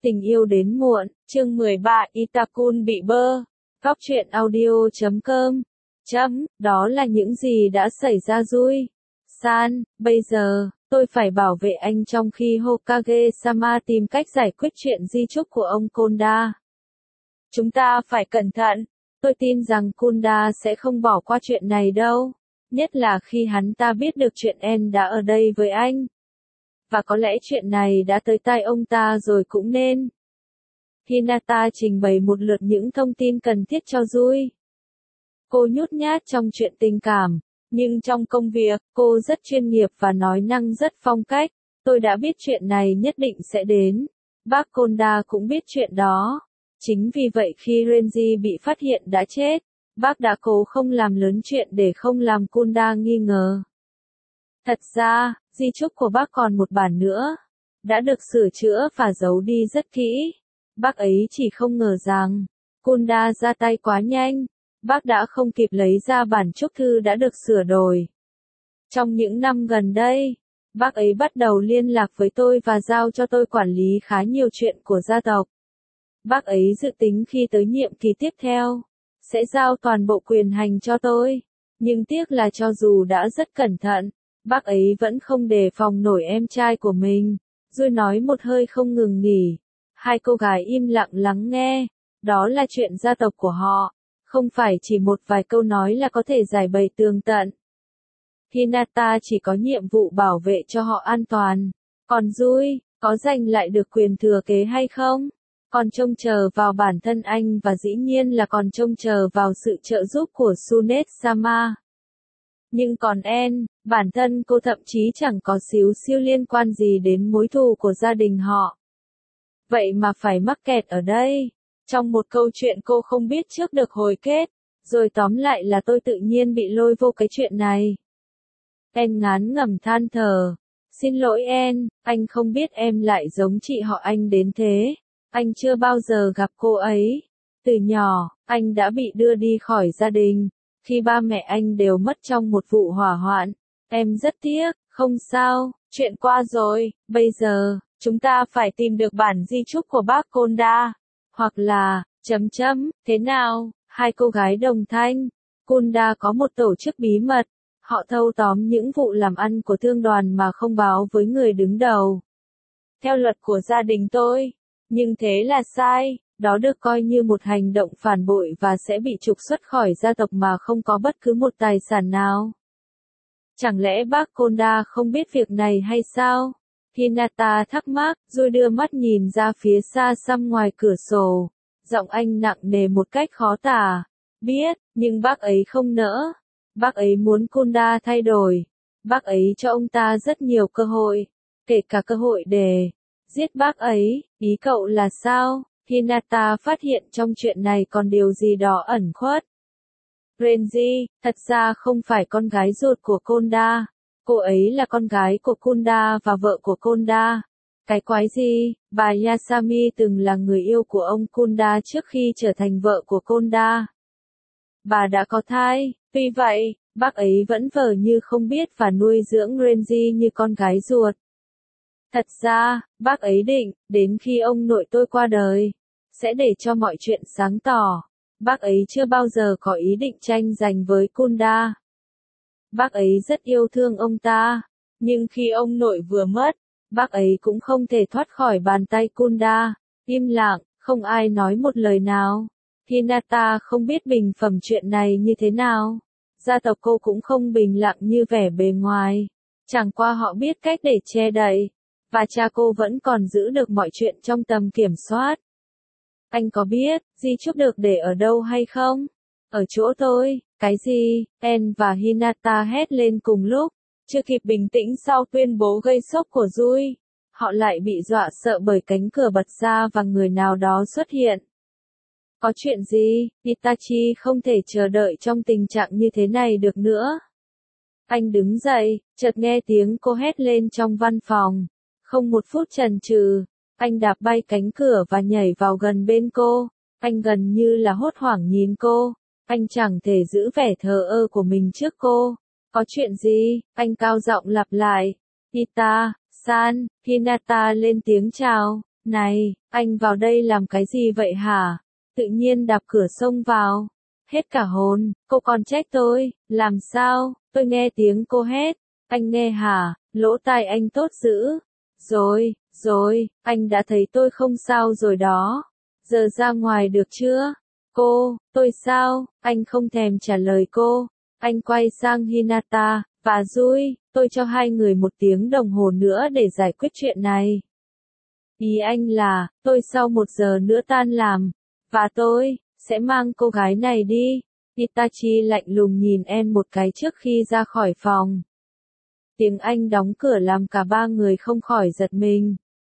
Tình yêu đến muộn, chương 13, Itakun bị bơ. Góc truyện audio.com. Đó là những gì đã xảy ra Rui San, bây giờ, tôi phải bảo vệ anh trong khi Hokage-sama tìm cách giải quyết chuyện di chúc của ông Konda. Chúng ta phải cẩn thận, tôi tin rằng Konda sẽ không bỏ qua chuyện này đâu, nhất là khi hắn ta biết được chuyện En đã ở đây với anh. Và có lẽ chuyện này đã tới tai ông ta rồi cũng nên. Hinata trình bày một lượt những thông tin cần thiết cho Rui. Cô nhút nhát trong chuyện tình cảm, nhưng trong công việc, cô rất chuyên nghiệp và nói năng rất phong cách. Tôi đã biết chuyện này nhất định sẽ đến. Bác Konda cũng biết chuyện đó. Chính vì vậy khi Renji bị phát hiện đã chết, bác đã cố không làm lớn chuyện để không làm Konda nghi ngờ. Thật ra, di chúc của bác còn một bản nữa, đã được sửa chữa và giấu đi rất kỹ. Bác ấy chỉ không ngờ rằng, Konda ra tay quá nhanh, bác đã không kịp lấy ra bản chúc thư đã được sửa đổi. Trong những năm gần đây, bác ấy bắt đầu liên lạc với tôi và giao cho tôi quản lý khá nhiều chuyện của gia tộc. Bác ấy dự tính khi tới nhiệm kỳ tiếp theo, sẽ giao toàn bộ quyền hành cho tôi. Nhưng tiếc là cho dù đã rất cẩn thận, bác ấy vẫn không đề phòng nổi em trai của mình. Rồi nói một hơi không ngừng nghỉ. Hai cô gái im lặng lắng nghe. Đó là chuyện gia tộc của họ. Không phải chỉ một vài câu nói là có thể giải bày tường tận. Hinata chỉ có nhiệm vụ bảo vệ cho họ an toàn. Còn Rui, có giành lại được quyền thừa kế hay không? Còn trông chờ vào bản thân anh và dĩ nhiên là còn trông chờ vào sự trợ giúp của Tsunet-sama. Nhưng còn En, bản thân cô thậm chí chẳng có xíu xiu liên quan gì đến mối thù của gia đình họ. Vậy mà phải mắc kẹt ở đây. Trong một câu chuyện cô không biết trước được hồi kết. Rồi tóm lại là tôi tự nhiên bị lôi vô cái chuyện này. En ngán ngẩm than thở. Xin lỗi En, anh không biết em lại giống chị họ anh đến thế. Anh chưa bao giờ gặp cô ấy. Từ nhỏ, anh đã bị đưa đi khỏi gia đình. Khi ba mẹ anh đều mất trong một vụ hỏa hoạn. Em rất tiếc, không sao, chuyện qua rồi, bây giờ, chúng ta phải tìm được bản di chúc của bác Konda. Hoặc là, thế nào, hai cô gái đồng thanh. Konda có một tổ chức bí mật. Họ thâu tóm những vụ làm ăn của thương đoàn mà không báo với người đứng đầu. Theo luật của gia đình tôi. Nhưng thế là sai, đó được coi như một hành động phản bội và sẽ bị trục xuất khỏi gia tộc mà không có bất cứ một tài sản nào. Chẳng lẽ bác Konda không biết việc này hay sao? Hinata thắc mắc, rồi đưa mắt nhìn ra phía xa xăm ngoài cửa sổ. Giọng anh nặng nề một cách khó tả. Biết, nhưng bác ấy không nỡ. Bác ấy muốn Konda thay đổi. Bác ấy cho ông ta rất nhiều cơ hội. Kể cả cơ hội để giết bác ấy. Ý cậu là sao? Hinata phát hiện trong chuyện này còn điều gì đó ẩn khuất. Renji, thật ra không phải con gái ruột của Konda. Cô ấy là con gái của Konda và vợ của Konda. Cái quái gì? Bà Yasami từng là người yêu của ông Konda trước khi trở thành vợ của Konda. Bà đã có thai, vì vậy, bác ấy vẫn vờ như không biết và nuôi dưỡng Renji như con gái ruột. Thật ra, bác ấy định, đến khi ông nội tôi qua đời, sẽ để cho mọi chuyện sáng tỏ. Bác ấy chưa bao giờ có ý định tranh giành với Konda. Bác ấy rất yêu thương ông ta, nhưng khi ông nội vừa mất, bác ấy cũng không thể thoát khỏi bàn tay Konda. Im lặng, không ai nói một lời nào. Hinata không biết bình phẩm chuyện này như thế nào. Gia tộc cô cũng không bình lặng như vẻ bề ngoài. Chẳng qua họ biết cách để che đậy. Và cha cô vẫn còn giữ được mọi chuyện trong tầm kiểm soát. Anh có biết, di chúc được để ở đâu hay không? Ở chỗ tôi. Cái gì? En và Hinata hét lên cùng lúc. Chưa kịp bình tĩnh sau tuyên bố gây sốc của Rui. Họ lại bị dọa sợ bởi cánh cửa bật ra và người nào đó xuất hiện. Có chuyện gì? Itachi không thể chờ đợi trong tình trạng như thế này được nữa. Anh đứng dậy, chợt nghe tiếng cô hét lên trong văn phòng. Không một phút chần chừ, anh đạp bay cánh cửa và nhảy vào gần bên cô. Anh gần như là hốt hoảng nhìn cô. Anh chẳng thể giữ vẻ thờ ơ của mình trước cô. Có chuyện gì? Anh cao giọng lặp lại. Ita, San, Hinata lên tiếng chào. Này, anh vào đây làm cái gì vậy hả? Tự nhiên đạp cửa xông vào. Hết cả hồn, cô còn trách tôi, làm sao? Tôi nghe tiếng cô hét. Anh nghe hả? Lỗ tai anh tốt dữ. Rồi, anh đã thấy tôi không sao rồi đó. Giờ ra ngoài được chưa? Tôi sao? Anh không thèm trả lời cô. Anh quay sang Hinata, và Rui, tôi cho hai người 1 tiếng đồng hồ nữa để giải quyết chuyện này. Ý anh là, tôi sau 1 giờ nữa tan làm, và tôi sẽ mang cô gái này đi. Itachi lạnh lùng nhìn En một cái trước khi ra khỏi phòng. Tiếng Anh đóng cửa làm cả ba người không khỏi giật mình.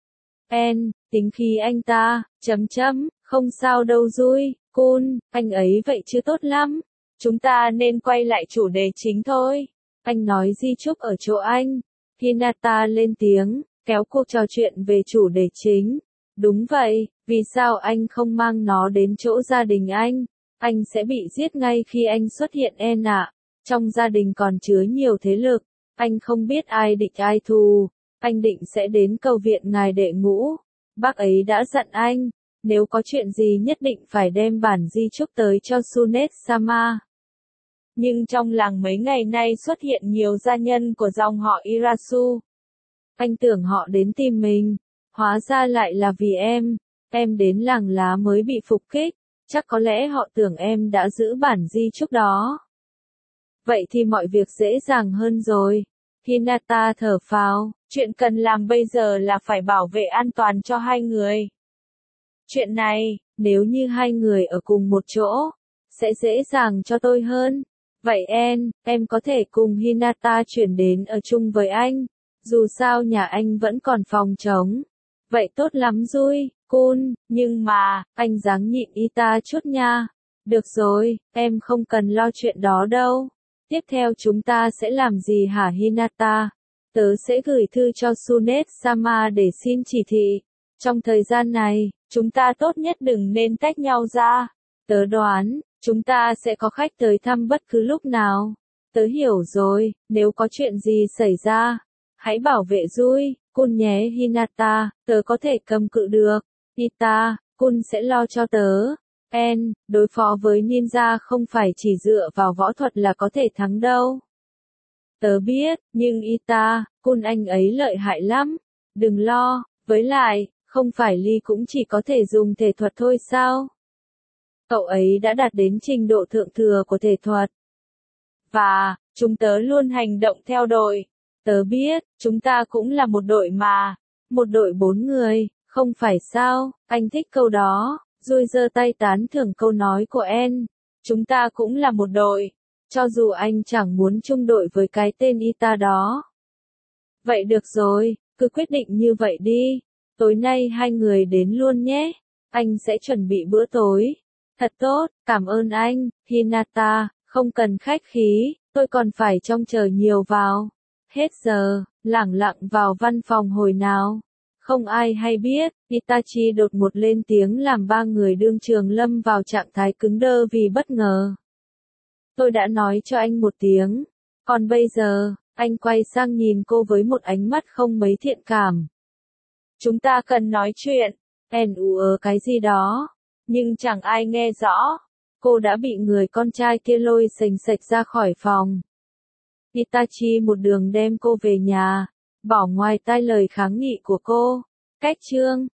En, tính khí anh ta, không sao đâu Rui, Kun, anh ấy vậy chứ tốt lắm. Chúng ta nên quay lại chủ đề chính thôi. Anh nói di chúc ở chỗ anh. Hinata lên tiếng, kéo cuộc trò chuyện về chủ đề chính. Đúng vậy, vì sao anh không mang nó đến chỗ gia đình anh? Anh sẽ bị giết ngay khi anh xuất hiện En ạ. Trong gia đình còn chứa nhiều thế lực. Anh không biết ai địch ai thù. Anh định sẽ đến cầu viện ngài đệ ngũ. Bác ấy đã dặn anh, nếu có chuyện gì nhất định phải đem bản di chúc tới cho Sunet-sama. Nhưng trong làng mấy ngày nay xuất hiện nhiều gia nhân của dòng họ Irasu. Anh tưởng họ đến tìm mình, hóa ra lại là vì em đến làng lá mới bị phục kích, chắc có lẽ họ tưởng em đã giữ bản di chúc đó. Vậy thì mọi việc dễ dàng hơn rồi. Hinata thở phào, chuyện cần làm bây giờ là phải bảo vệ an toàn cho hai người. Chuyện này, nếu như hai người ở cùng một chỗ, sẽ dễ dàng cho tôi hơn. Vậy em có thể cùng Hinata chuyển đến ở chung với anh. Dù sao nhà anh vẫn còn phòng trống. Vậy tốt lắm Rui, Kun, nhưng mà, anh ráng nhịn Ita chút nha. Được rồi, em không cần lo chuyện đó đâu. Tiếp theo chúng ta sẽ làm gì hả Hinata? Tớ sẽ gửi thư cho Sunet-sama để xin chỉ thị. Trong thời gian này, chúng ta tốt nhất đừng nên tách nhau ra. Tớ đoán, chúng ta sẽ có khách tới thăm bất cứ lúc nào. Tớ hiểu rồi, nếu có chuyện gì xảy ra, hãy bảo vệ Rui, Kun nhé Hinata, tớ có thể cầm cự được. Ita, Kun sẽ lo cho tớ. En, đối phó với ninja không phải chỉ dựa vào võ thuật là có thể thắng đâu. Tớ biết, nhưng Ita, Kun anh ấy lợi hại lắm. Đừng lo, với lại, không phải Lee cũng chỉ có thể dùng thể thuật thôi sao? Cậu ấy đã đạt đến trình độ thượng thừa của thể thuật. Và, chúng tớ luôn hành động theo đội. Tớ biết, chúng ta cũng là một đội mà. Một đội 4 người, không phải sao? Anh thích câu đó. Rồi giơ tay tán thưởng câu nói của En. Chúng ta cũng là một đội. Cho dù anh chẳng muốn chung đội với cái tên Ita đó. Vậy được rồi, cứ quyết định như vậy đi. Tối nay hai người đến luôn nhé. Anh sẽ chuẩn bị bữa tối. Thật tốt, cảm ơn anh, Hinata, không cần khách khí, tôi còn phải trông chờ nhiều vào. Hết giờ, lẳng lặng vào văn phòng hồi nào. Không ai hay biết, Itachi đột ngột lên tiếng làm ba người đương trường lâm vào trạng thái cứng đơ vì bất ngờ. Tôi đã nói cho anh 1 tiếng. Còn bây giờ, anh quay sang nhìn cô với một ánh mắt không mấy thiện cảm. Chúng ta cần nói chuyện. Cái gì đó. Nhưng chẳng ai nghe rõ. Cô đã bị người con trai kia lôi xềnh xệch ra khỏi phòng. Itachi một đường đem cô về nhà, bỏ ngoài tai lời kháng nghị của cô. Cách chương